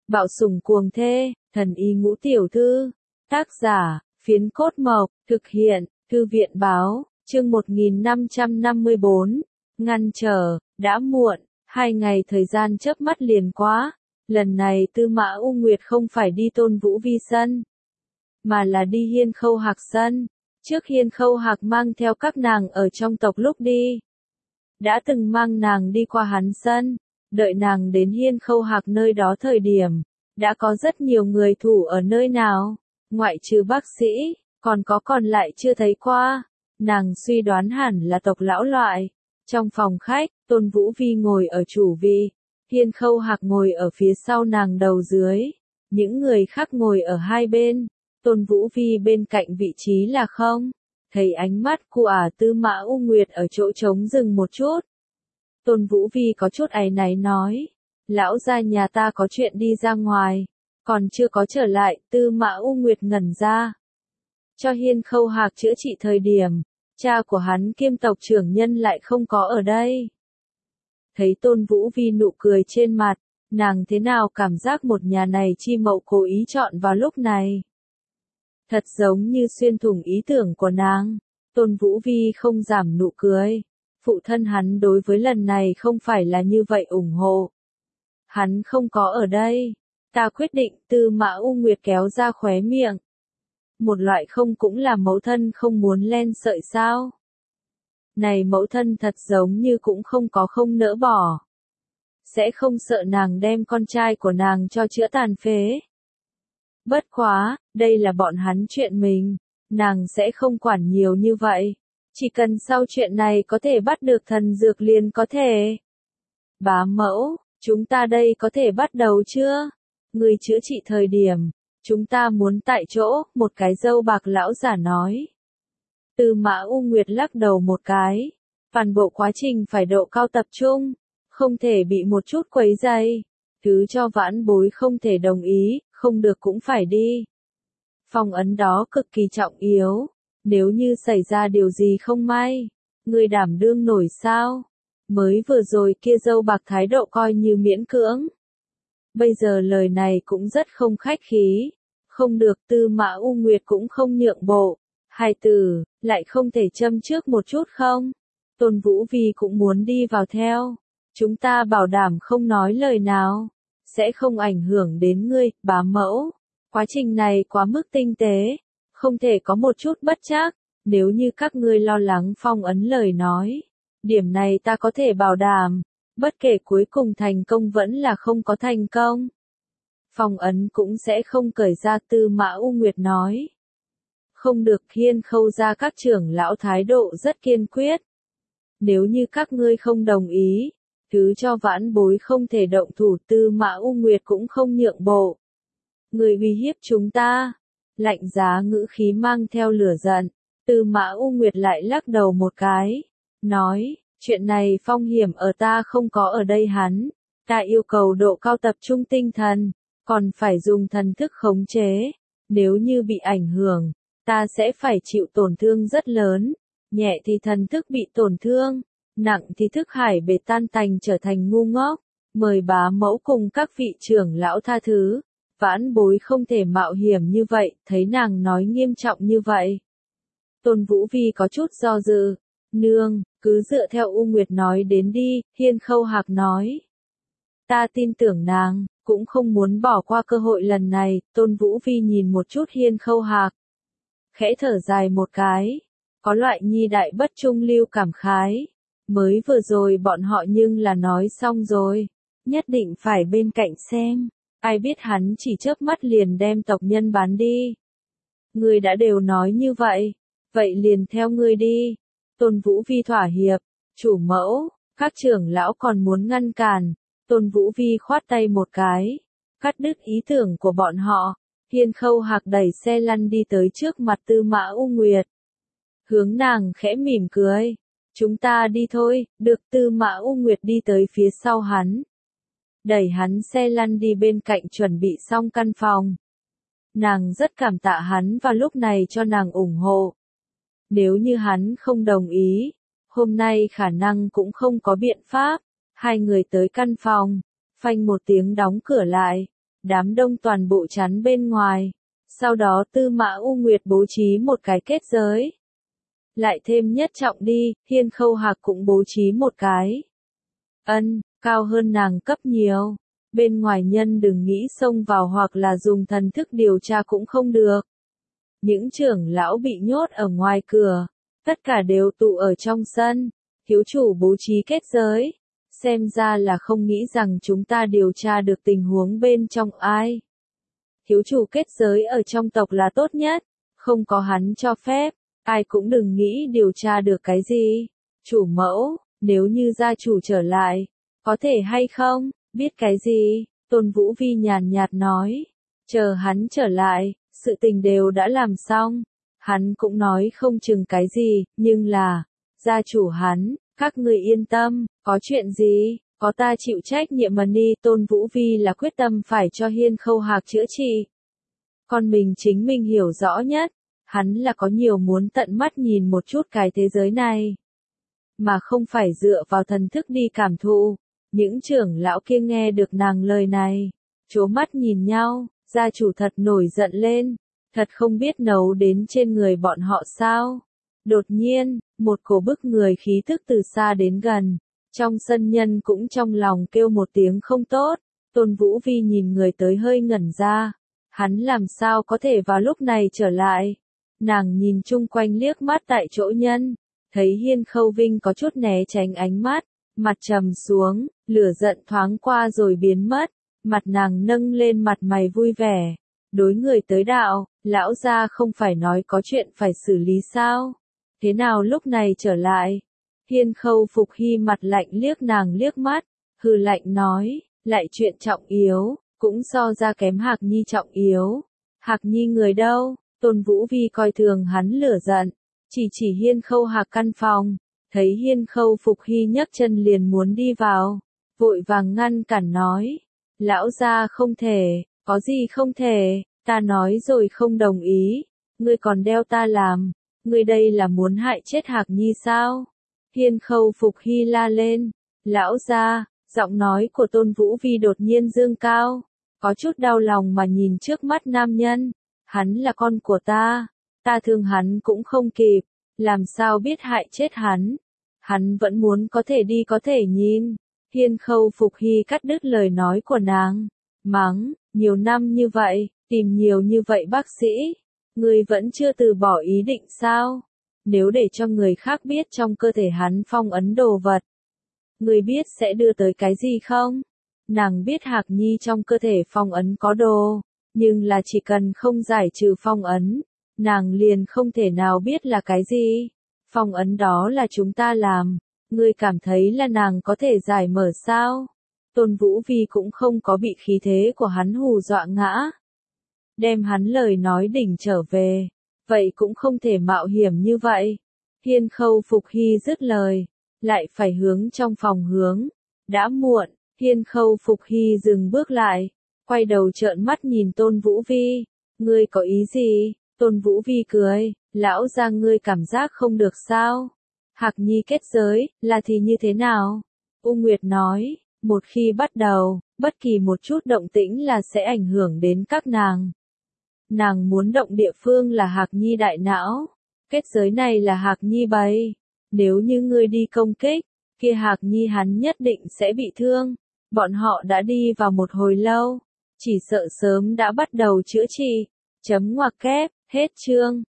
Bạo sủng cuồng thê, thần y ngũ tiểu thư. Tác giả, Phiến Cốt Mộc, thực hiện, Thư viện báo, chương 1554. Ngăn trở, đã muộn, 2 ngày thời gian chớp mắt liền quá. Lần này Tư Mã U Nguyệt không phải đi Tôn Vũ Vi sân, mà là đi Hiên Khâu Hạc sân. Trước Hiên Khâu Hạc mang theo các nàng ở trong tộc lúc đi, đã từng mang nàng đi qua hắn sân. Đợi nàng đến Hiên Khâu Hạc nơi đó thời điểm, đã có rất nhiều người thủ ở nơi nào, ngoại trừ bác sĩ, còn lại chưa thấy qua. Nàng suy đoán hẳn là tộc lão loại. Trong phòng khách, Tôn Vũ Vi ngồi ở chủ vị, Hiên Khâu Hạc ngồi ở phía sau nàng đầu dưới, những người khác ngồi ở hai bên. Tôn Vũ Vi bên cạnh vị trí là không. Thấy ánh mắt của Tư Mã U Nguyệt ở chỗ trống dừng một chút. Tôn Vũ Vi có chút áy náy nói, lão gia nhà ta có chuyện đi ra ngoài, còn chưa có trở lại. Tư Mã U Nguyệt ngẩn ra. Cho Hiên Khâu Hạc chữa trị thời điểm, cha của hắn kiêm tộc trưởng nhân lại không có ở đây. Thấy Tôn Vũ Vi nụ cười trên mặt, nàng thế nào cảm giác một nhà này Chi Mậu cố ý chọn vào lúc này. Thật giống như xuyên thủng ý tưởng của nàng. Tôn Vũ Vi không giảm nụ cười. Phụ thân hắn đối với lần này không phải là như vậy ủng hộ. Hắn không có ở đây. Ta quyết định. Tư Mã U Nguyệt kéo ra khóe miệng. Một loại không cũng là mẫu thân không muốn len sợi sao? Này mẫu thân thật giống như cũng không nỡ bỏ. Sẽ không sợ nàng đem con trai của nàng cho chữa tàn phế. Bất quá, đây là bọn hắn chuyện mình, nàng sẽ không quản nhiều như vậy. Chỉ cần sau chuyện này có thể bắt được thần dược liền có thể. Bá mẫu, chúng ta đây có thể bắt đầu chưa? Người chữa trị thời điểm, chúng ta muốn tại chỗ, một cái râu bạc lão giả nói. Tư Mã U Nguyệt lắc đầu một cái. Toàn bộ quá trình phải độ cao tập trung, không thể bị một chút quấy rầy. Thứ cho vãn bối không thể đồng ý, không được cũng phải đi. Phong ấn đó cực kỳ trọng yếu, nếu như xảy ra điều gì không may, người đảm đương nổi sao? Mới vừa rồi kia dâu bạc thái độ coi như miễn cưỡng. Bây giờ lời này cũng rất không khách khí. Không được. Tư Mã U Nguyệt cũng không nhượng bộ. Hai từ, lại không thể châm trước một chút không? Tôn Vũ Vi cũng muốn đi vào theo. Chúng ta bảo đảm không nói lời nào, sẽ không ảnh hưởng đến ngươi, bá mẫu. Quá trình này quá mức tinh tế, không thể có một chút bất trắc. Nếu như các ngươi lo lắng phong ấn lời nói, điểm này ta có thể bảo đảm, bất kể cuối cùng thành công vẫn là không có thành công, phong ấn cũng sẽ không cởi ra. Tư Mã U Nguyệt nói. Không được. Hiên Khâu gia các trưởng lão thái độ rất kiên quyết. Nếu như các ngươi không đồng ý, thứ cho vãn bối không thể động thủ. Tư Mã U Nguyệt cũng không nhượng bộ. Người uy hiếp chúng ta. Lạnh giá ngữ khí mang theo lửa giận. Tư Mã U Nguyệt lại lắc đầu một cái. Nói, chuyện này phong hiểm ở ta không có ở đây hắn. Ta yêu cầu độ cao tập trung tinh thần, còn phải dùng thần thức khống chế. Nếu như bị ảnh hưởng, ta sẽ phải chịu tổn thương rất lớn. Nhẹ thì thần thức bị tổn thương, nặng thì thức hải bể tan tành trở thành ngu ngốc. Mời bá mẫu cùng các vị trưởng lão tha thứ. Vãn bối không thể mạo hiểm như vậy. Thấy nàng nói nghiêm trọng như vậy, Tôn Vũ Vi có chút do dự. Nương, cứ dựa theo U Nguyệt nói đến đi. Hiên Khâu Hạc nói. Ta tin tưởng nàng, cũng không muốn bỏ qua cơ hội lần này. Tôn Vũ Vi nhìn một chút Hiên Khâu Hạc, khẽ thở dài một cái, có loại nhi đại bất trung lưu cảm khái. Mới vừa rồi bọn họ nhưng là nói xong rồi, nhất định phải bên cạnh xem, ai biết hắn chỉ chớp mắt liền đem tộc nhân bán đi. Ngươi đã đều nói như vậy, vậy liền theo ngươi đi. Tôn Vũ Vi thỏa hiệp. Chủ mẫu, các trưởng lão còn muốn ngăn cản. Tôn Vũ Vi khoát tay một cái, cắt đứt ý tưởng của bọn họ. Hiên Khâu Hạc đẩy xe lăn đi tới trước mặt Tư Mã U Nguyệt, hướng nàng khẽ mỉm cười. Chúng ta đi thôi. Được. Tư Mã U Nguyệt đi tới phía sau hắn, đẩy hắn xe lăn đi bên cạnh chuẩn bị xong căn phòng. Nàng rất cảm tạ hắn và lúc này cho nàng ủng hộ. Nếu như hắn không đồng ý, hôm nay khả năng cũng không có biện pháp. Hai người tới căn phòng, phanh một tiếng đóng cửa lại. đám đông toàn bộ chắn bên ngoài. Sau đó Tư Mã U Nguyệt bố trí một cái kết giới. Lại thêm Nhất Trọng đi, Hiên Khâu Hạc cũng bố trí một cái. Cao hơn nàng cấp nhiều. Bên ngoài nhân đừng nghĩ xông vào hoặc là dùng thần thức điều tra cũng không được. Những trưởng lão bị nhốt ở ngoài cửa, tất cả đều tụ ở trong sân. Thiếu chủ bố trí kết giới. Xem ra là không nghĩ rằng chúng ta điều tra được tình huống bên trong ai. Thiếu chủ kết giới ở trong tộc là tốt nhất, không có hắn cho phép, ai cũng đừng nghĩ điều tra được cái gì. Chủ mẫu, nếu như gia chủ trở lại, có thể hay không, biết cái gì, Tôn Vũ Vi nhàn nhạt nói. Chờ hắn trở lại, sự tình đều đã làm xong. Hắn cũng nói không chừng cái gì, nhưng là, gia chủ hắn, các người yên tâm, có chuyện gì, có ta chịu trách nhiệm mà đi. Tôn Vũ Vi là quyết tâm phải cho Hiên Khâu Hạc chữa trị. Còn mình chính mình hiểu rõ nhất, hắn là có nhiều muốn tận mắt nhìn một chút cái thế giới này. Mà không phải dựa vào thần thức đi cảm thụ. Những trưởng lão kia nghe được nàng lời này, trố mắt nhìn nhau, gia chủ thật nổi giận lên, thật không biết nấu đến trên người bọn họ sao. Đột nhiên, một cổ bức người khí thức từ xa đến gần, trong sân nhân cũng trong lòng kêu một tiếng không tốt. Tôn Vũ Vi nhìn người tới hơi ngẩn ra, hắn làm sao có thể vào lúc này trở lại. Nàng nhìn chung quanh liếc mắt tại chỗ nhân, thấy Hiên Khâu Vinh có chút né tránh ánh mắt, mặt trầm xuống, lửa giận thoáng qua rồi biến mất, mặt nàng nâng lên mặt mày vui vẻ. Đối người tới đạo, lão gia không phải nói có chuyện phải xử lý sao? Thế nào lúc này trở lại? Hiên Khâu Phục Hy mặt lạnh liếc nàng liếc mắt, hừ lạnh nói, lại chuyện trọng yếu, cũng so ra kém Hạc Nhi trọng yếu. Hạc Nhi người đâu? Tôn Vũ Vi coi thường hắn lửa giận, chỉ Hiên Khâu Hạc căn phòng, thấy Hiên Khâu Phục Hy nhấc chân liền muốn đi vào, vội vàng ngăn cản nói, lão gia không thể, có gì không thể, ta nói rồi không đồng ý, ngươi còn đeo ta làm, ngươi đây là muốn hại chết Hạc Nhi sao? Hiên Khâu Phục Hy la lên, lão gia, giọng nói của Tôn Vũ Vi đột nhiên dương cao, có chút đau lòng mà nhìn trước mắt nam nhân, hắn là con của ta thương hắn cũng không kịp, làm sao biết hại chết hắn. Hắn vẫn muốn có thể đi có thể nhìn. Hiên Khâu Phục Hy cắt đứt lời nói của nàng, mắng, nhiều năm như vậy, tìm nhiều như vậy bác sĩ, ngươi vẫn chưa từ bỏ ý định sao? Nếu để cho người khác biết trong cơ thể hắn phong ấn đồ vật, ngươi biết sẽ đưa tới cái gì không? Nàng biết Hạc Nhi trong cơ thể phong ấn có đồ, nhưng là chỉ cần không giải trừ phong ấn, nàng liền không thể nào biết là cái gì. Phong ấn đó là chúng ta làm, ngươi cảm thấy là nàng có thể giải mở sao? Tôn Vũ Vi cũng không có bị khí thế của hắn hù dọa ngã. Đem hắn lời nói đỉnh trở về, vậy cũng không thể mạo hiểm như vậy. Hiên Khâu Phục Hy dứt lời, lại phải hướng trong phòng hướng. Đã muộn, Hiên Khâu Phục Hy dừng bước lại, quay đầu trợn mắt nhìn Tôn Vũ Vi. Ngươi có ý gì? Tôn Vũ Vi cười, lão gia ngươi cảm giác không được sao? Hạc Nhi kết giới, là thì như thế nào? U Nguyệt nói, một khi bắt đầu, bất kỳ một chút động tĩnh là sẽ ảnh hưởng đến các nàng. Nàng muốn động địa phương là Hạc Nhi đại não. Kết giới này là Hạc Nhi bày. Nếu như ngươi đi công kích, kia Hạc Nhi hắn nhất định sẽ bị thương. Bọn họ đã đi vào một hồi lâu, chỉ sợ sớm đã bắt đầu chữa trị. Chấm ngoặc kép, hết chương.